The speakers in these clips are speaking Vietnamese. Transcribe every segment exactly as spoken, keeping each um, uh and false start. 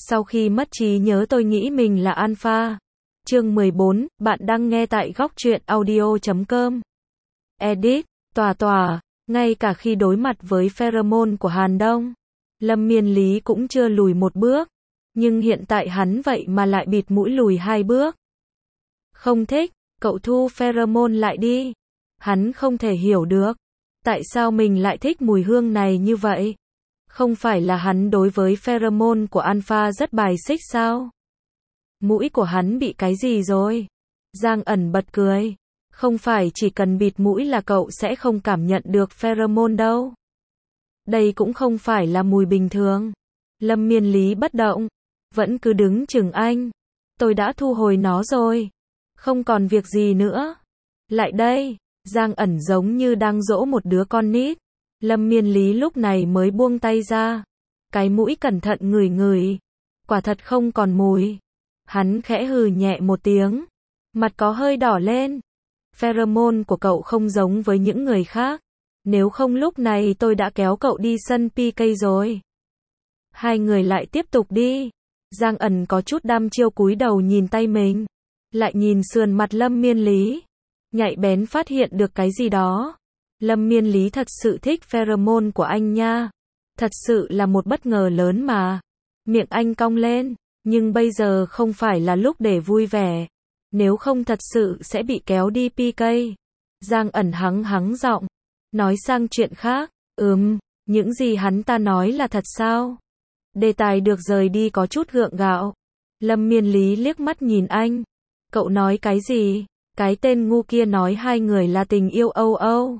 Sau khi mất trí nhớ tôi nghĩ mình là alpha. Chương mười bốn, bạn đang nghe tại góc truyện audio chấm com. Edit, tòa tòa, ngay cả khi đối mặt với pheromone của Hàn Đông, Lâm Miên Lý cũng chưa lùi một bước, nhưng hiện tại hắn vậy mà lại bịt mũi lùi hai bước. Không thích, cậu thu pheromone lại đi. Hắn không thể hiểu được, tại sao mình lại thích mùi hương này như vậy? Không phải là hắn đối với pheromone của alpha rất bài xích sao? Mũi của hắn bị cái gì rồi? Giang ẩn bật cười. Không phải chỉ cần bịt mũi là cậu sẽ không cảm nhận được pheromone đâu. Đây cũng không phải là mùi bình thường. Lâm Miên Lý bất động, vẫn cứ đứng chừng anh. Tôi đã thu hồi nó rồi. Không còn việc gì nữa. Lại đây, Giang ẩn giống như đang dỗ một đứa con nít. Lâm Miên Lý lúc này mới buông tay ra. Cái mũi cẩn thận ngửi ngửi. Quả thật không còn mùi. Hắn khẽ hừ nhẹ một tiếng. Mặt có hơi đỏ lên. Pheromone của cậu không giống với những người khác. Nếu không lúc này tôi đã kéo cậu đi sân pê ca rồi. Hai người lại tiếp tục đi. Giang ẩn có chút đăm chiêu cúi đầu nhìn tay mình. Lại nhìn sườn mặt Lâm Miên Lý. Nhạy bén phát hiện được cái gì đó. Lâm Miên Lý thật sự thích pheromone của anh nha. Thật sự là một bất ngờ lớn mà. Miệng anh cong lên. Nhưng bây giờ không phải là lúc để vui vẻ. Nếu không thật sự sẽ bị kéo đi pê ca. Giang ẩn hắng hắng giọng. Nói sang chuyện khác. Ừm, những gì hắn ta nói là thật sao? Đề tài được rời đi có chút gượng gạo. Lâm Miên Lý liếc mắt nhìn anh. Cậu nói cái gì? Cái tên ngu kia nói hai người là tình yêu âu âu.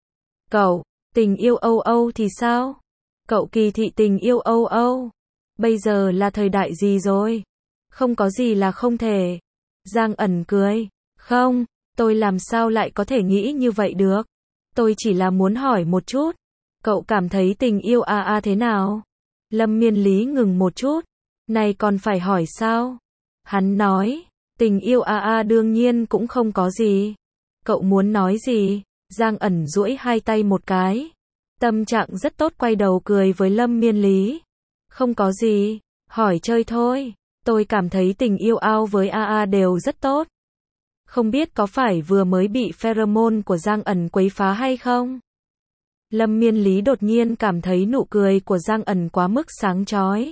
Cậu, tình yêu âu âu thì sao? Cậu kỳ thị tình yêu âu âu. Bây giờ là thời đại gì rồi? Không có gì là không thể. Giang ẩn cười. Không, tôi làm sao lại có thể nghĩ như vậy được? Tôi chỉ là muốn hỏi một chút. Cậu cảm thấy tình yêu a a thế nào? Lâm Miên Lý ngừng một chút. Này còn phải hỏi sao? Hắn nói. Tình yêu a a đương nhiên cũng không có gì. Cậu muốn nói gì? Giang ẩn duỗi hai tay một cái. Tâm trạng rất tốt quay đầu cười với Lâm Miên Lý. Không có gì, hỏi chơi thôi. Tôi cảm thấy tình yêu ao với a a đều rất tốt. Không biết có phải vừa mới bị pheromone của Giang ẩn quấy phá hay không? Lâm Miên Lý đột nhiên cảm thấy nụ cười của Giang ẩn quá mức sáng chói.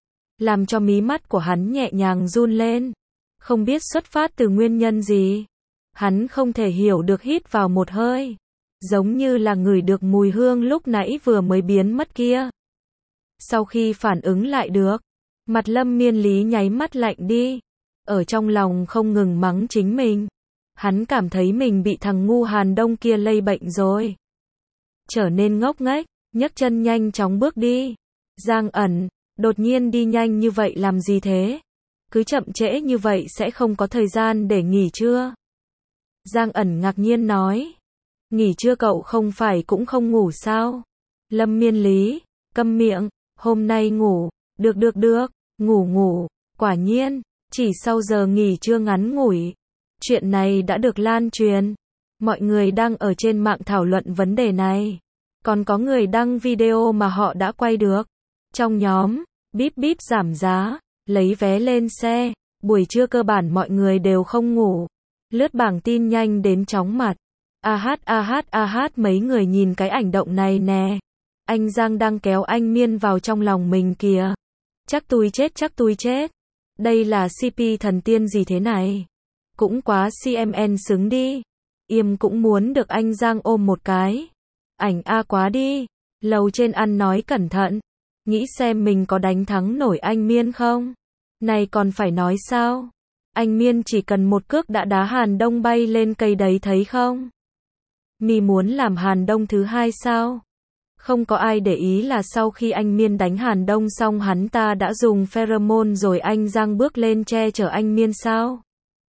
Làm cho mí mắt của hắn nhẹ nhàng run lên. Không biết xuất phát từ nguyên nhân gì. Hắn không thể hiểu được, hít vào một hơi. Giống như là ngửi được mùi hương lúc nãy vừa mới biến mất kia. Sau khi phản ứng lại được, mặt Lâm Miên Lý nháy mắt lạnh đi. Ở trong lòng không ngừng mắng chính mình. Hắn cảm thấy mình bị thằng ngu Hàn Đông kia lây bệnh rồi. Trở nên ngốc nghếch, nhấc chân nhanh chóng bước đi. Giang ẩn, đột nhiên đi nhanh như vậy làm gì thế? Cứ chậm trễ như vậy sẽ không có thời gian để nghỉ trưa. Giang ẩn ngạc nhiên nói. Nghỉ trưa cậu không phải cũng không ngủ sao? Lâm Miên Lý, câm miệng, hôm nay ngủ, được được được, ngủ ngủ, quả nhiên, chỉ sau giờ nghỉ trưa ngắn ngủi. Chuyện này đã được lan truyền. Mọi người đang ở trên mạng thảo luận vấn đề này. Còn có người đăng video mà họ đã quay được. Trong nhóm, bíp bíp giảm giá, lấy vé lên xe, buổi trưa cơ bản mọi người đều không ngủ. Lướt bảng tin nhanh đến chóng mặt. A hát a hát a hát mấy người nhìn cái ảnh động này nè. Anh Giang đang kéo anh Miên vào trong lòng mình kìa. Chắc tôi chết chắc tôi chết. Đây là xê pê thần tiên gì thế này? Cũng quá xê em en xứng đi. Yêm cũng muốn được anh Giang ôm một cái. Ảnh A quá đi. Lầu trên ăn nói cẩn thận. Nghĩ xem mình có đánh thắng nổi anh Miên không? Này còn phải nói sao? Anh Miên chỉ cần một cước đã đá Hàn Đông bay lên cây đấy thấy không? Mi muốn làm Hàn Đông thứ hai sao? Không có ai để ý là sau khi anh Miên đánh Hàn Đông xong hắn ta đã dùng pheromone rồi anh Giang bước lên che chở anh Miên sao?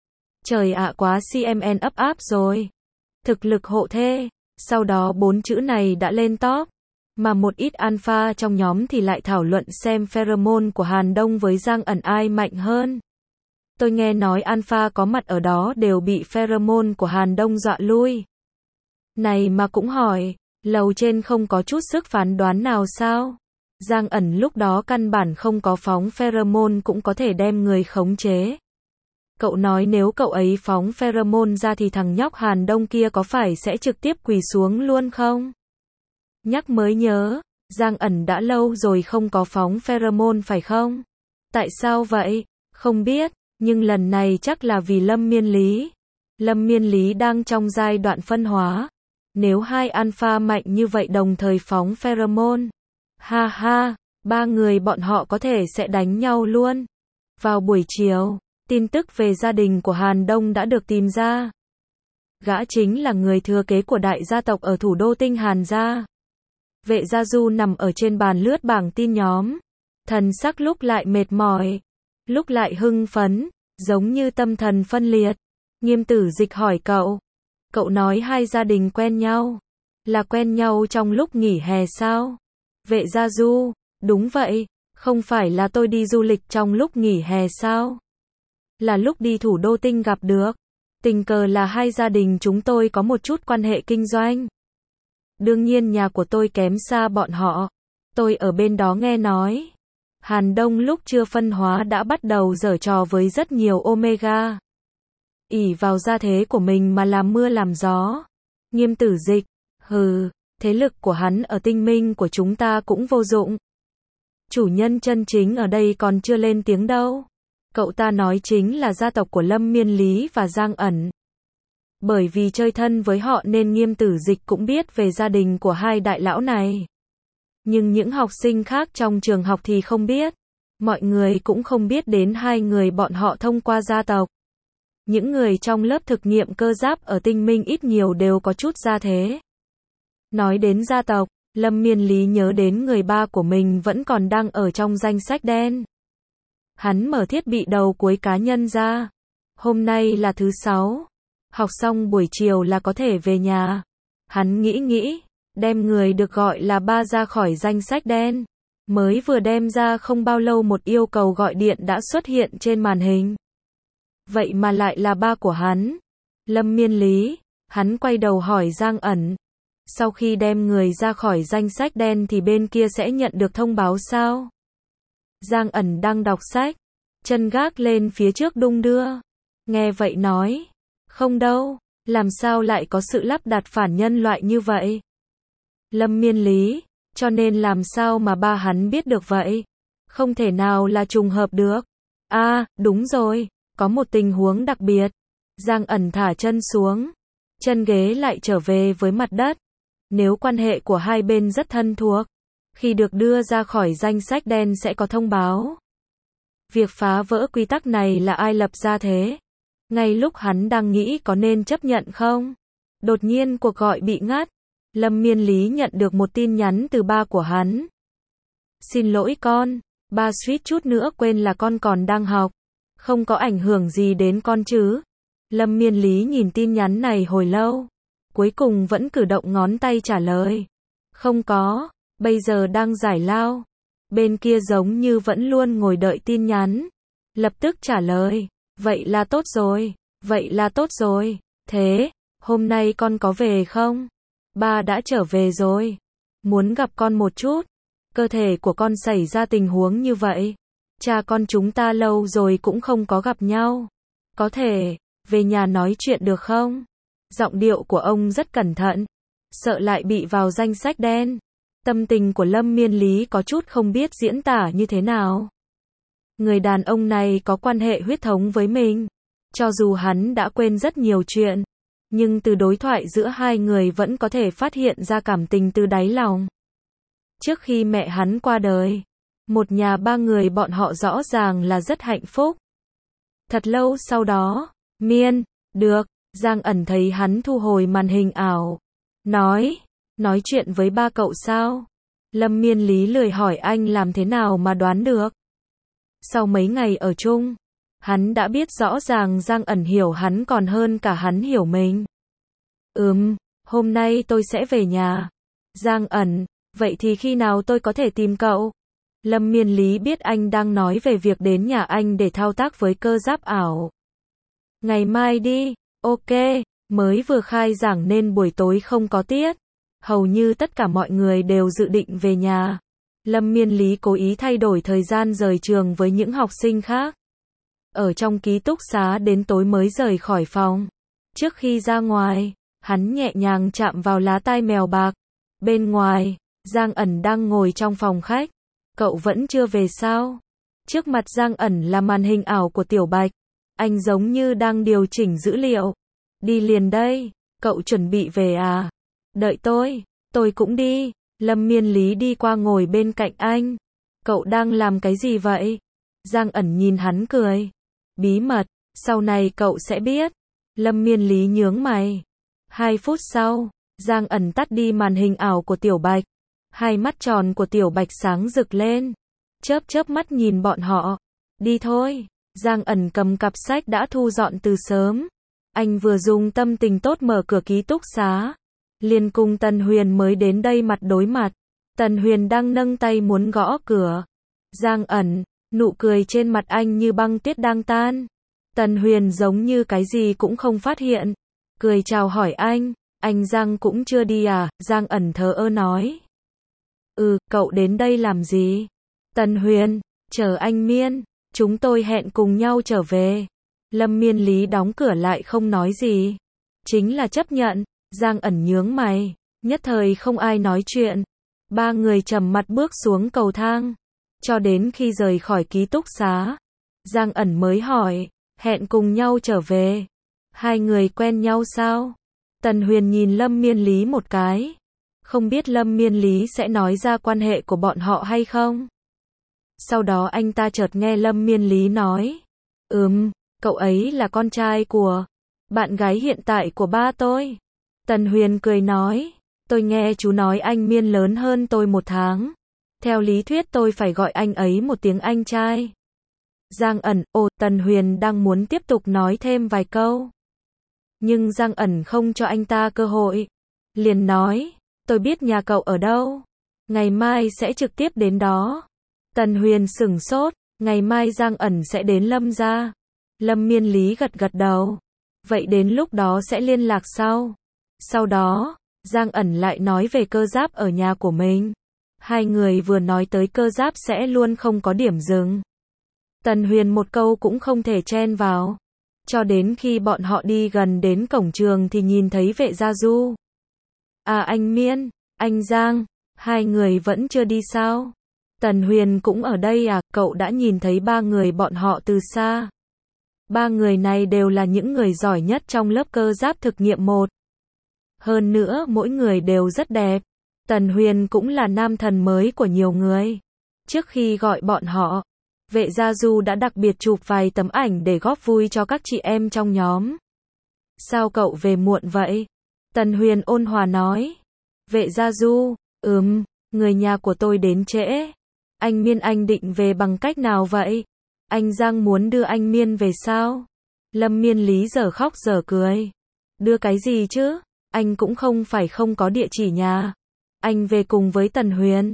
Trời ạ, quá xê em en ấp áp rồi. Thực lực hộ thê. Sau đó bốn chữ này đã lên top. Mà một ít alpha trong nhóm thì lại thảo luận xem pheromone của Hàn Đông với Giang ẩn ai mạnh hơn. Tôi nghe nói alpha có mặt ở đó đều bị pheromone của Hàn Đông dọa lui. Này mà cũng hỏi, lầu trên không có chút sức phán đoán nào sao? Giang Ẩn lúc đó căn bản không có phóng pheromone cũng có thể đem người khống chế. Cậu nói nếu cậu ấy phóng pheromone ra thì thằng nhóc Hàn Đông kia có phải sẽ trực tiếp quỳ xuống luôn không? Nhắc mới nhớ, Giang Ẩn đã lâu rồi không có phóng pheromone phải không? Tại sao vậy? Không biết, nhưng lần này chắc là vì Lâm Miên Lý. Lâm Miên Lý đang trong giai đoạn phân hóa. Nếu hai alpha mạnh như vậy đồng thời phóng pheromone, ha ha, ba người bọn họ có thể sẽ đánh nhau luôn. Vào buổi chiều, tin tức về gia đình của Hàn Đông đã được tìm ra. Gã chính là người thừa kế của đại gia tộc ở thủ đô Tinh Hàn gia. Vệ Gia Du nằm ở trên bàn lướt bảng tin nhóm. Thần sắc lúc lại mệt mỏi, lúc lại hưng phấn, giống như tâm thần phân liệt. Nghiêm Tử Dịch hỏi cậu. Cậu nói hai gia đình quen nhau. Là quen nhau trong lúc nghỉ hè sao? Vệ Gia Du, đúng vậy, không phải là tôi đi du lịch trong lúc nghỉ hè sao? Là lúc đi thủ đô Tinh gặp được. Tình cờ là hai gia đình chúng tôi có một chút quan hệ kinh doanh. Đương nhiên nhà của tôi kém xa bọn họ. Tôi ở bên đó nghe nói. Hàn Đông lúc chưa phân hóa đã bắt đầu giở trò với rất nhiều Omega. ỷ vào gia thế của mình mà làm mưa làm gió. Nghiêm Tử Dịch, hừ, thế lực của hắn ở tinh minh của chúng ta cũng vô dụng. Chủ nhân chân chính ở đây còn chưa lên tiếng đâu. Cậu ta nói chính là gia tộc của Lâm Miên Lý và Giang Ẩn. Bởi vì chơi thân với họ nên Nghiêm Tử Dịch cũng biết về gia đình của hai đại lão này. Nhưng những học sinh khác trong trường học thì không biết. Mọi người cũng không biết đến hai người bọn họ thông qua gia tộc. Những người trong lớp thực nghiệm cơ giáp ở tinh minh ít nhiều đều có chút gia thế. Nói đến gia tộc, Lâm Miên Lý nhớ đến người ba của mình vẫn còn đang ở trong danh sách đen. Hắn mở thiết bị đầu cuối cá nhân ra. Hôm nay là thứ sáu. Học xong buổi chiều là có thể về nhà. Hắn nghĩ nghĩ, đem người được gọi là ba ra khỏi danh sách đen. Mới vừa đem ra không bao lâu một yêu cầu gọi điện đã xuất hiện trên màn hình. Vậy mà lại là ba của hắn. Lâm Miên Lý, hắn quay đầu hỏi Giang Ẩn. Sau khi đem người ra khỏi danh sách đen thì bên kia sẽ nhận được thông báo sao? Giang Ẩn đang đọc sách, chân gác lên phía trước đung đưa. Nghe vậy nói, không đâu, làm sao lại có sự lắp đặt phản nhân loại như vậy? Lâm Miên Lý, cho nên làm sao mà ba hắn biết được vậy? Không thể nào là trùng hợp được. À, đúng rồi, có một tình huống đặc biệt. Giang Ẩn thả chân xuống, chân ghế lại trở về với mặt đất. Nếu quan hệ của hai bên rất thân thuộc, khi được đưa ra khỏi danh sách đen sẽ có thông báo. Việc phá vỡ quy tắc này là ai lập ra thế? Ngay lúc hắn đang nghĩ có nên chấp nhận không? Đột nhiên cuộc gọi bị ngắt. Lâm Miên Lý nhận được một tin nhắn từ ba của hắn. Xin lỗi con, ba suýt chút nữa quên là con còn đang học. Không có ảnh hưởng gì đến con chứ? Lâm Miên Lý nhìn tin nhắn này hồi lâu. Cuối cùng vẫn cử động ngón tay trả lời. Không có, bây giờ đang giải lao. Bên kia giống như vẫn luôn ngồi đợi tin nhắn. Lập tức trả lời. Vậy là tốt rồi, vậy là tốt rồi. Thế, hôm nay con có về không? Ba đã trở về rồi. Muốn gặp con một chút. Cơ thể của con xảy ra tình huống như vậy. Cha con chúng ta lâu rồi cũng không có gặp nhau. Có thể, về nhà nói chuyện được không? Giọng điệu của ông rất cẩn thận. Sợ lại bị vào danh sách đen. Tâm tình của Lâm Miên Lý có chút không biết diễn tả như thế nào. Người đàn ông này có quan hệ huyết thống với mình. Cho dù hắn đã quên rất nhiều chuyện. Nhưng từ đối thoại giữa hai người vẫn có thể phát hiện ra cảm tình từ đáy lòng. Trước khi mẹ hắn qua đời, một nhà ba người bọn họ rõ ràng là rất hạnh phúc. Thật lâu sau đó, Miên, được, Giang Ẩn thấy hắn thu hồi màn hình ảo. Nói, nói chuyện với ba cậu sao? Lâm Miên Lý lười hỏi anh làm thế nào mà đoán được. Sau mấy ngày ở chung, hắn đã biết rõ ràng Giang Ẩn hiểu hắn còn hơn cả hắn hiểu mình. Ừm, hôm nay tôi sẽ về nhà. Giang Ẩn, vậy thì khi nào tôi có thể tìm cậu? Lâm Miên Lý biết anh đang nói về việc đến nhà anh để thao tác với cơ giáp ảo. Ngày mai đi, ok, mới vừa khai giảng nên buổi tối không có tiết. Hầu như tất cả mọi người đều dự định về nhà. Lâm Miên Lý cố ý thay đổi thời gian rời trường với những học sinh khác. Ở trong ký túc xá đến tối mới rời khỏi phòng. Trước khi ra ngoài, hắn nhẹ nhàng chạm vào lá tai mèo bạc. Bên ngoài, Giang Ẩn đang ngồi trong phòng khách. Cậu vẫn chưa về sao? Trước mặt Giang Ẩn là màn hình ảo của Tiểu Bạch. Anh giống như đang điều chỉnh dữ liệu. Đi liền đây, cậu chuẩn bị về à? Đợi tôi, tôi cũng đi. Lâm Miên Lý đi qua ngồi bên cạnh anh. Cậu đang làm cái gì vậy? Giang Ẩn nhìn hắn cười. Bí mật, sau này cậu sẽ biết. Lâm Miên Lý nhướng mày. Hai phút sau, Giang Ẩn tắt đi màn hình ảo của Tiểu Bạch. Hai mắt tròn của Tiểu Bạch sáng rực lên. Chớp chớp mắt nhìn bọn họ. Đi thôi. Giang Ẩn cầm cặp sách đã thu dọn từ sớm. Anh vừa dùng tâm tình tốt mở cửa ký túc xá. Liền cùng Tần Huyền mới đến đây mặt đối mặt. Tần Huyền đang nâng tay muốn gõ cửa. Giang Ẩn, nụ cười trên mặt anh như băng tuyết đang tan. Tần Huyền giống như cái gì cũng không phát hiện. Cười chào hỏi anh, anh Giang cũng chưa đi à? Giang Ẩn thờ ơ nói. Ừ, cậu đến đây làm gì? Tần Huyền, chờ anh Miên, chúng tôi hẹn cùng nhau trở về. Lâm Miên Lý đóng cửa lại không nói gì. Chính là chấp nhận. Giang Ẩn nhướng mày, nhất thời không ai nói chuyện. Ba người trầm mặt bước xuống cầu thang. Cho đến khi rời khỏi ký túc xá, Giang Ẩn mới hỏi, hẹn cùng nhau trở về. Hai người quen nhau sao? Tần Huyền nhìn Lâm Miên Lý một cái. Không biết Lâm Miên Lý sẽ nói ra quan hệ của bọn họ hay không? Sau đó anh ta chợt nghe Lâm Miên Lý nói. Ừm, cậu ấy là con trai của bạn gái hiện tại của ba tôi. Tần Huyền cười nói. Tôi nghe chú nói anh Miên lớn hơn tôi một tháng. Theo lý thuyết tôi phải gọi anh ấy một tiếng anh trai. Giang Ẩn, ồ, Tần Huyền đang muốn tiếp tục nói thêm vài câu. Nhưng Giang Ẩn không cho anh ta cơ hội. Liền nói, tôi biết nhà cậu ở đâu. Ngày mai sẽ trực tiếp đến đó. Tần Huyền sửng sốt, ngày mai Giang Ẩn sẽ đến Lâm gia. Lâm Miên Lý gật gật đầu. Vậy đến lúc đó sẽ liên lạc sau. Sau đó, Giang Ẩn lại nói về Cơ Giáp ở nhà của mình. Hai người vừa nói tới Cơ Giáp sẽ luôn không có điểm dừng. Tần Huyền một câu cũng không thể chen vào. Cho đến khi bọn họ đi gần đến cổng trường thì nhìn thấy Vệ Gia Du. À anh Miên, anh Giang, hai người vẫn chưa đi sao? Tần Huyền cũng ở đây à? Cậu đã nhìn thấy ba người bọn họ từ xa. Ba người này đều là những người giỏi nhất trong lớp Cơ Giáp thực nghiệm một. Hơn nữa mỗi người đều rất đẹp. Tần Huyền cũng là nam thần mới của nhiều người. Trước khi gọi bọn họ, Vệ Gia Du đã đặc biệt chụp vài tấm ảnh để góp vui cho các chị em trong nhóm. Sao cậu về muộn vậy? Tần Huyền ôn hòa nói. Vệ Gia Du, ừm, người nhà của tôi đến trễ. Anh Miên anh định về bằng cách nào vậy? Anh Giang muốn đưa anh Miên về sao? Lâm Miên Lý giờ khóc giờ cười. Đưa cái gì chứ? Anh cũng không phải không có địa chỉ nhà. Anh về cùng với Tần Huyền.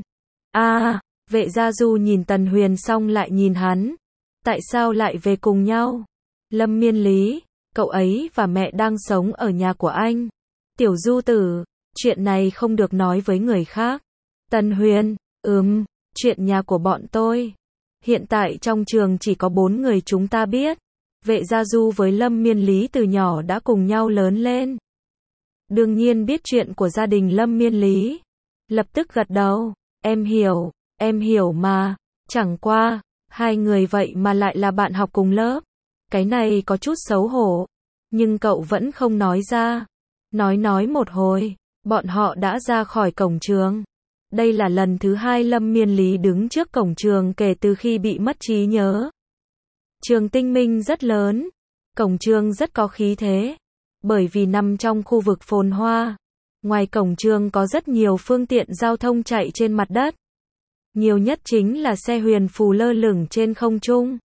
À, Vệ Gia Du nhìn Tần Huyền xong lại nhìn hắn. Tại sao lại về cùng nhau? Lâm Miên Lý, cậu ấy và mẹ đang sống ở nhà của anh. Tiểu Du tử, chuyện này không được nói với người khác. Tần Huyền, ừm, chuyện nhà của bọn tôi. Hiện tại trong trường chỉ có bốn người chúng ta biết. Vệ Gia Du với Lâm Miên Lý từ nhỏ đã cùng nhau lớn lên. Đương nhiên biết chuyện của gia đình Lâm Miên Lý. Lập tức gật đầu, em hiểu, em hiểu mà, chẳng qua, hai người vậy mà lại là bạn học cùng lớp. Cái này có chút xấu hổ, nhưng cậu vẫn không nói ra. Nói nói một hồi, bọn họ đã ra khỏi cổng trường. Đây là lần thứ hai Lâm Miên Lý đứng trước cổng trường kể từ khi bị mất trí nhớ. Trường Tinh Minh rất lớn, cổng trường rất có khí thế. Bởi vì nằm trong khu vực phồn hoa, ngoài cổng trường có rất nhiều phương tiện giao thông chạy trên mặt đất. Nhiều nhất chính là xe huyền phù lơ lửng trên không trung.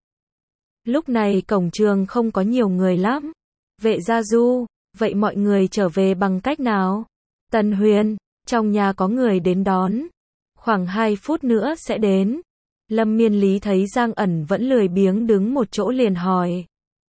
Lúc này cổng trường không có nhiều người lắm. Vệ Gia Du, vậy mọi người trở về bằng cách nào? Tần Huyền, trong nhà có người đến đón. Khoảng hai phút nữa sẽ đến. Lâm Miên Lý thấy Giang Ẩn vẫn lười biếng đứng một chỗ liền hỏi.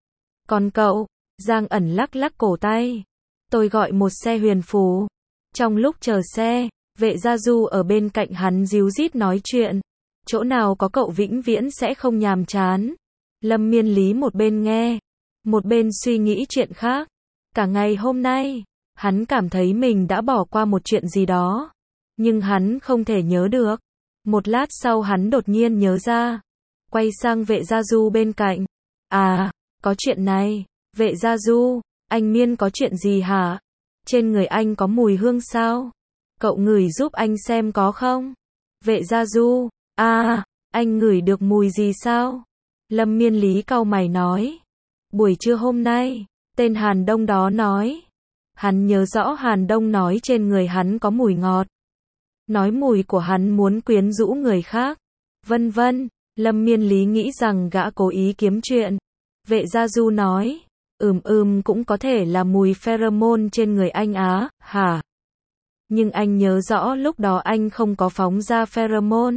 Còn cậu? Giang Ẩn lắc lắc cổ tay. Tôi gọi một xe huyền phù. Trong lúc chờ xe, Vệ Gia Du ở bên cạnh hắn díu dít nói chuyện. Chỗ nào có cậu vĩnh viễn sẽ không nhàm chán. Lâm Miên Lý một bên nghe, một bên suy nghĩ chuyện khác. Cả ngày hôm nay, hắn cảm thấy mình đã bỏ qua một chuyện gì đó. Nhưng hắn không thể nhớ được. Một lát sau hắn đột nhiên nhớ ra. Quay sang Vệ Gia Du bên cạnh. À, có chuyện này. Vệ Gia Du, anh Miên có chuyện gì hả? Trên người anh có mùi hương sao? Cậu ngửi giúp anh xem có không? Vệ Gia Du, à, anh ngửi được mùi gì sao? Lâm Miên Lý cau mày nói. Buổi trưa hôm nay, tên Hàn Đông đó nói. Hắn nhớ rõ Hàn Đông nói trên người hắn có mùi ngọt. Nói mùi của hắn muốn quyến rũ người khác. Vân vân, Lâm Miên Lý nghĩ rằng gã cố ý kiếm chuyện. Vệ Gia Du nói. Ừm ừm cũng có thể là mùi pheromone trên người anh á, hả? Nhưng anh nhớ rõ lúc đó anh không có phóng ra pheromone.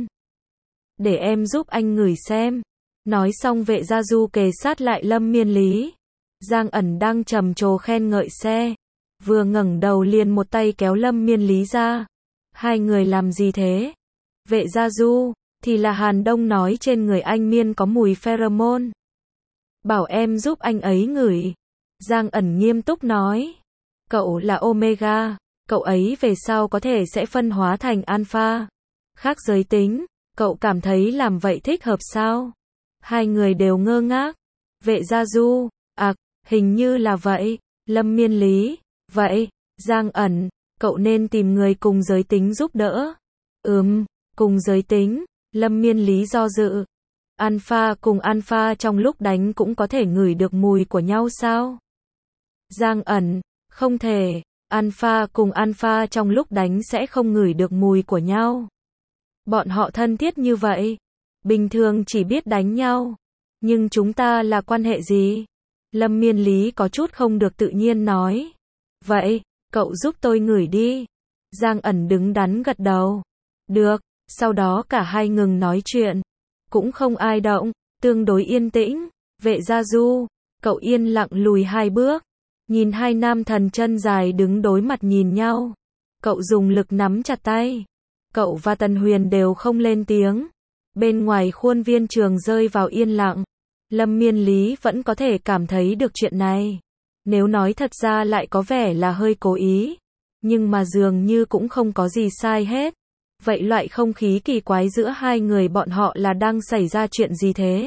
Để em giúp anh ngửi xem. Nói xong Vệ Gia Du kề sát lại Lâm Miên Lý. Giang ẩn đang trầm trồ khen ngợi xe. Vừa ngẩng đầu liền một tay kéo Lâm Miên Lý ra. Hai người làm gì thế? Vệ Gia Du, thì là Hàn Đông nói trên người anh Miên có mùi pheromone. Bảo em giúp anh ấy ngửi. Giang ẩn nghiêm túc nói. Cậu là Omega. Cậu ấy về sau có thể sẽ phân hóa thành Alpha. Khác giới tính. Cậu cảm thấy làm vậy thích hợp sao? Hai người đều ngơ ngác. Vệ Gia Du. À, hình như là vậy. Lâm Miên Lý. Vậy, Giang ẩn, cậu nên tìm người cùng giới tính giúp đỡ. Ừm, cùng giới tính. Lâm Miên Lý do dự. Alpha cùng Alpha trong lúc đánh cũng có thể ngửi được mùi của nhau sao? Giang ẩn, không thể. Alpha cùng Alpha trong lúc đánh sẽ không ngửi được mùi của nhau. Bọn họ thân thiết như vậy. Bình thường chỉ biết đánh nhau. Nhưng chúng ta là quan hệ gì? Lâm Miên Lý có chút không được tự nhiên nói. Vậy, cậu giúp tôi ngửi đi. Giang ẩn đứng đắn gật đầu. Được, sau đó cả hai ngừng nói chuyện. Cũng không ai động, tương đối yên tĩnh. Vệ Gia Du, cậu yên lặng lùi hai bước. Nhìn hai nam thần chân dài đứng đối mặt nhìn nhau. Cậu dùng lực nắm chặt tay. Cậu và Tần Huyền đều không lên tiếng. Bên ngoài khuôn viên trường rơi vào yên lặng. Lâm Miên Lý vẫn có thể cảm thấy được chuyện này. Nếu nói thật ra lại có vẻ là hơi cố ý. Nhưng mà dường như cũng không có gì sai hết. Vậy loại không khí kỳ quái giữa hai người bọn họ là đang xảy ra chuyện gì thế?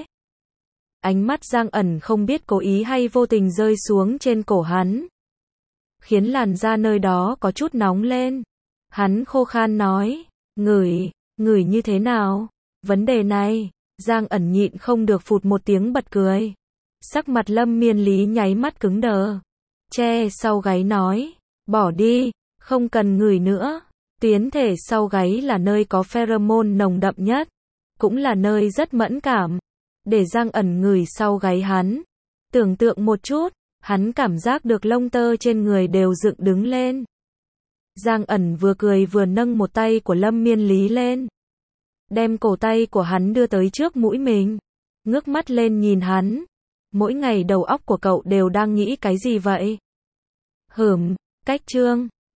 Ánh mắt Giang ẩn không biết cố ý hay vô tình rơi xuống trên cổ hắn. Khiến làn da nơi đó có chút nóng lên. Hắn khô khan nói. Ngửi, ngửi như thế nào? Vấn đề này, Giang ẩn nhịn không được phụt một tiếng bật cười. Sắc mặt Lâm Miên Lý nháy mắt cứng đờ. Che sau gáy nói. Bỏ đi, không cần ngửi nữa. Tuyến thể sau gáy là nơi có pheromone nồng đậm nhất. Cũng là nơi rất mẫn cảm. Để Giang ẩn ngửi sau gáy hắn. Tưởng tượng một chút, hắn cảm giác được lông tơ trên người đều dựng đứng lên. Giang ẩn vừa cười vừa nâng một tay của Lâm Miên Lý lên. Đem cổ tay của hắn đưa tới trước mũi mình. Ngước mắt lên nhìn hắn. Mỗi ngày đầu óc của cậu đều đang nghĩ cái gì vậy? Hửm, cách trương.